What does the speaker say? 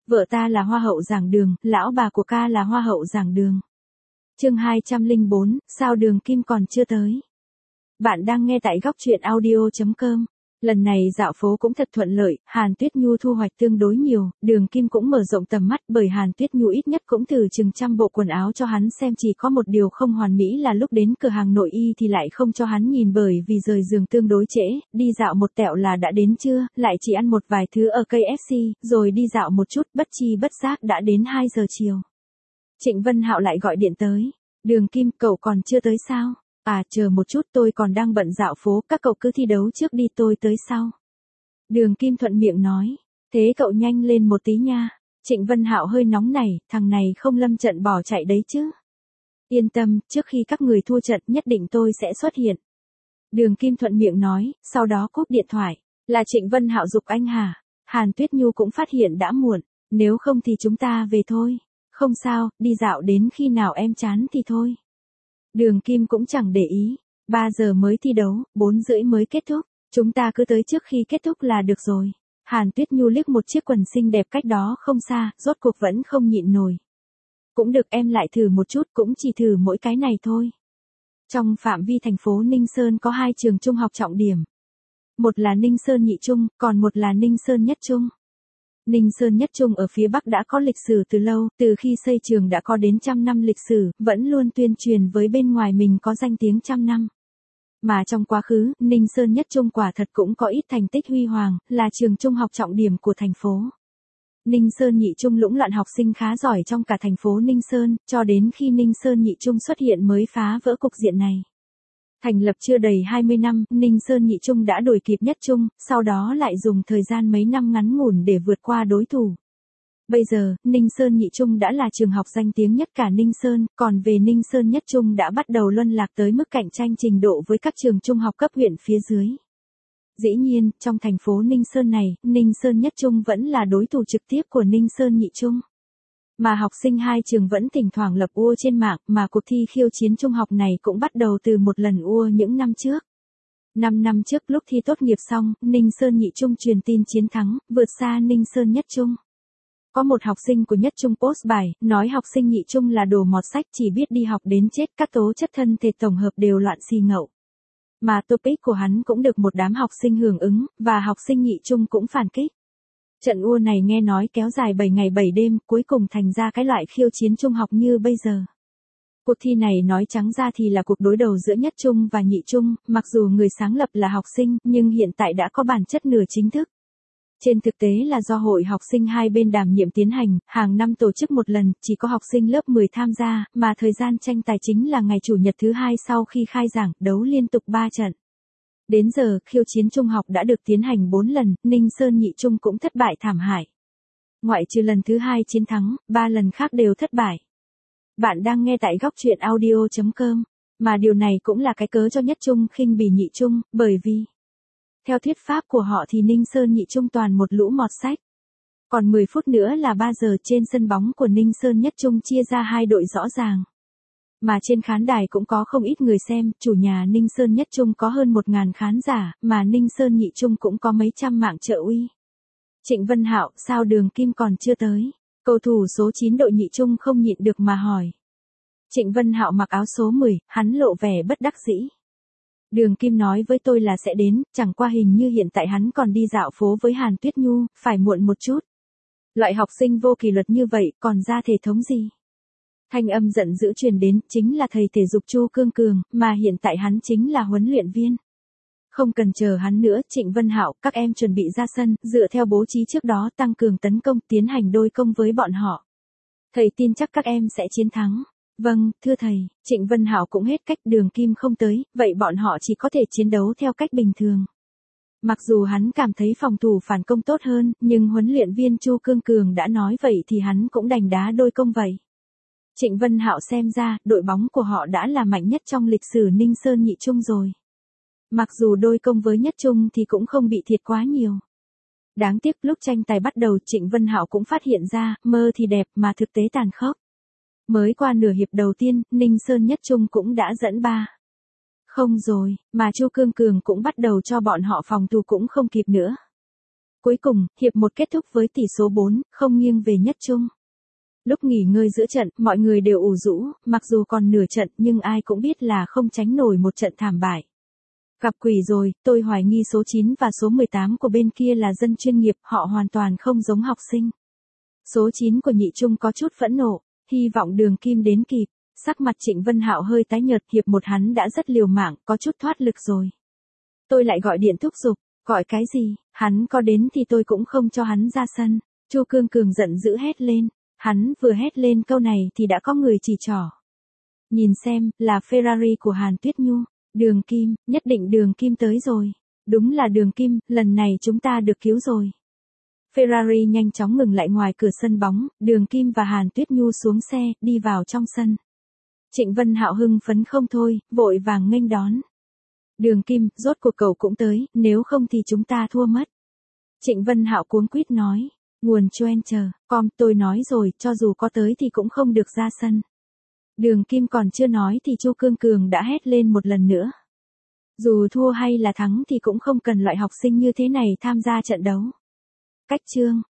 Vợ ta là hoa hậu giảng đường, lão bà của ca là hoa hậu giảng đường. Chương 204, sao Đường Kim còn chưa tới? Bạn đang nghe tại góc truyện audio.com. Lần này dạo phố cũng thật thuận lợi, Hàn Tuyết Nhu thu hoạch tương đối nhiều, Đường Kim cũng mở rộng tầm mắt bởi Hàn Tuyết Nhu ít nhất cũng từ chừng trăm bộ quần áo cho hắn xem, chỉ có một điều không hoàn mỹ là lúc đến cửa hàng nội y thì lại không cho hắn nhìn bởi vì rời giường tương đối trễ, đi dạo một tẹo là đã đến trưa, lại chỉ ăn một vài thứ ở KFC, rồi đi dạo một chút bất chi bất giác đã đến 2 giờ chiều. Trịnh Vân Hạo lại gọi điện tới, Đường Kim, cậu còn chưa tới sao? À, chờ một chút, tôi còn đang bận dạo phố, các cậu cứ thi đấu trước đi, tôi tới sau. Đường Kim thuận miệng nói, thế cậu nhanh lên một tí nha. Trịnh Vân Hạo hơi nóng này, thằng này không lâm trận bỏ chạy đấy chứ. Yên tâm, trước khi các người thua trận nhất định tôi sẽ xuất hiện. Đường Kim thuận miệng nói, sau đó cúp điện thoại. Là Trịnh Vân Hạo giục anh hả? Hàn Tuyết Nhu cũng phát hiện đã muộn, nếu không thì chúng ta về thôi. Không sao, đi dạo đến khi nào em chán thì thôi. Đường Kim cũng chẳng để ý, 3 giờ mới thi đấu, 4 rưỡi mới kết thúc, chúng ta cứ tới trước khi kết thúc là được rồi. Hàn Tuyết Nhu liếc một chiếc quần xinh đẹp cách đó không xa, rốt cuộc vẫn không nhịn nổi. Cũng được, em lại thử một chút, cũng chỉ thử mỗi cái này thôi. Trong phạm vi thành phố Ninh Sơn có 2 trường trung học trọng điểm. Một là Ninh Sơn Nhị Trung, còn một là Ninh Sơn Nhất Trung. Ninh Sơn Nhất Trung ở phía Bắc đã có lịch sử từ lâu, từ khi xây trường đã có đến 100 năm lịch sử, vẫn luôn tuyên truyền với bên ngoài mình có danh tiếng 100 năm. Mà trong quá khứ, Ninh Sơn Nhất Trung quả thật cũng có ít thành tích huy hoàng, là trường trung học trọng điểm của thành phố. Ninh Sơn Nhị Trung lũng loạn học sinh khá giỏi trong cả thành phố Ninh Sơn, cho đến khi Ninh Sơn Nhị Trung xuất hiện mới phá vỡ cục diện này. Thành lập chưa đầy 20 năm, Ninh Sơn Nhị Trung đã đuổi kịp Nhất Trung, sau đó lại dùng thời gian mấy năm ngắn ngủn để vượt qua đối thủ. Bây giờ, Ninh Sơn Nhị Trung đã là trường học danh tiếng nhất cả Ninh Sơn, còn về Ninh Sơn Nhất Trung đã bắt đầu luân lạc tới mức cạnh tranh trình độ với các trường trung học cấp huyện phía dưới. Dĩ nhiên, trong thành phố Ninh Sơn này, Ninh Sơn Nhất Trung vẫn là đối thủ trực tiếp của Ninh Sơn Nhị Trung. Mà học sinh hai trường vẫn thỉnh thoảng lập ua trên mạng, mà cuộc thi khiêu chiến trung học này cũng bắt đầu từ một lần ua những năm trước. 5 năm trước lúc thi tốt nghiệp xong, Ninh Sơn Nhị Trung truyền tin chiến thắng, vượt xa Ninh Sơn Nhất Trung. Có một học sinh của Nhất Trung post bài, nói học sinh Nhị Trung là đồ mọt sách, chỉ biết đi học đến chết, các tố chất thân thể tổng hợp đều loạn xì ngậu. Mà topic của hắn cũng được một đám học sinh hưởng ứng, và học sinh Nhị Trung cũng phản kích. Trận ua này nghe nói kéo dài 7 ngày 7 đêm, cuối cùng thành ra cái loại khiêu chiến trung học như bây giờ. Cuộc thi này nói trắng ra thì là cuộc đối đầu giữa Nhất Trung và Nhị Trung, mặc dù người sáng lập là học sinh, nhưng hiện tại đã có bản chất nửa chính thức. Trên thực tế là do hội học sinh hai bên đảm nhiệm tiến hành, hàng năm tổ chức một lần, chỉ có học sinh lớp 10 tham gia, mà thời gian tranh tài chính là ngày Chủ nhật thứ 2 sau khi khai giảng, đấu liên tục 3 trận. Đến giờ, khiêu chiến trung học đã được tiến hành 4 lần, Ninh Sơn Nhị Trung cũng thất bại thảm hại. Ngoại trừ lần thứ 2 chiến thắng, 3 lần khác đều thất bại. Bạn đang nghe tại góc truyện audio.com, mà điều này cũng là cái cớ cho Nhất Trung khinh bỉ Nhị Trung, bởi vì theo thuyết pháp của họ thì Ninh Sơn Nhị Trung toàn một lũ mọt sách. Còn 10 phút nữa là 3 giờ, trên sân bóng của Ninh Sơn Nhất Trung chia ra 2 đội rõ ràng. Mà trên khán đài cũng có không ít người xem, chủ nhà Ninh Sơn Nhất Trung có hơn 1.000 khán giả, mà Ninh Sơn Nhị Trung cũng có mấy trăm mạng trợ uy. Trịnh Vân Hạo, sao Đường Kim còn chưa tới? Cầu thủ số 9 đội Nhị Trung không nhịn được mà hỏi. Trịnh Vân Hạo mặc áo số 10, hắn lộ vẻ bất đắc dĩ. Đường Kim nói với tôi là sẽ đến, chẳng qua hình như hiện tại hắn còn đi dạo phố với Hàn Tuyết Nhu, phải muộn một chút. Loại học sinh vô kỷ luật như vậy, còn ra thể thống gì? Thanh âm giận dữ truyền đến, chính là thầy thể dục Chu Cương Cường, mà hiện tại hắn chính là huấn luyện viên. Không cần chờ hắn nữa, Trịnh Vân Hạo, các em chuẩn bị ra sân, dựa theo bố trí trước đó tăng cường tấn công, tiến hành đôi công với bọn họ. Thầy tin chắc các em sẽ chiến thắng. Vâng, thưa thầy. Trịnh Vân Hạo cũng hết cách, Đường Kim không tới, vậy bọn họ chỉ có thể chiến đấu theo cách bình thường. Mặc dù hắn cảm thấy phòng thủ phản công tốt hơn, nhưng huấn luyện viên Chu Cương Cường đã nói vậy thì hắn cũng đành đá đôi công vậy. Trịnh Vân Hạo xem ra, đội bóng của họ đã là mạnh nhất trong lịch sử Ninh Sơn Nhị Trung rồi. Mặc dù đôi công với Nhất Trung thì cũng không bị thiệt quá nhiều. Đáng tiếc lúc tranh tài bắt đầu Trịnh Vân Hạo cũng phát hiện ra, mơ thì đẹp mà thực tế tàn khốc. Mới qua nửa hiệp đầu tiên, Ninh Sơn Nhất Trung cũng đã dẫn 3. Không rồi, mà Chu Cương Cường cũng bắt đầu cho bọn họ phòng thủ cũng không kịp nữa. Cuối cùng, hiệp 1 kết thúc với tỷ số 4-0 nghiêng về nhất trung. Lúc nghỉ ngơi giữa trận, mọi người đều ủ rũ, mặc dù còn nửa trận nhưng ai cũng biết là không tránh nổi một trận thảm bại. Gặp quỷ rồi, tôi hoài nghi số 9 và số 18 của bên kia là dân chuyên nghiệp, họ hoàn toàn không giống học sinh. Số 9 của nhị trung có chút phẫn nộ, hy vọng Đường Kim đến kịp. Sắc mặt Trịnh Vân Hạo hơi tái nhợt, hiệp 1 hắn đã rất liều mạng, có chút thoát lực rồi. Tôi lại gọi điện thúc giục, gọi cái gì, hắn có đến thì tôi cũng không cho hắn ra sân. Chu Cương Cường giận dữ hét lên, hắn vừa hét lên câu này thì đã có người chỉ trỏ. Nhìn xem, là Ferrari của Hàn Tuyết Nhu, Đường Kim, nhất định Đường Kim tới rồi. Đúng là Đường Kim, lần này chúng ta được cứu rồi. Ferrari nhanh chóng ngừng lại ngoài cửa sân bóng, Đường Kim và Hàn Tuyết Nhu xuống xe, đi vào trong sân. Trịnh Vân Hạo hưng phấn không thôi, vội vàng nghênh đón. Đường Kim, rốt cuộc cậu cũng tới, nếu không thì chúng ta thua mất. Trịnh Vân Hạo cuống quýt nói, nguồn Twitter.com, tôi nói rồi, cho dù có tới thì cũng không được ra sân. Đường Kim còn chưa nói thì Chu Cương Cường đã hét lên một lần nữa. Dù thua hay là thắng thì cũng không cần loại học sinh như thế này tham gia trận đấu. Cách chương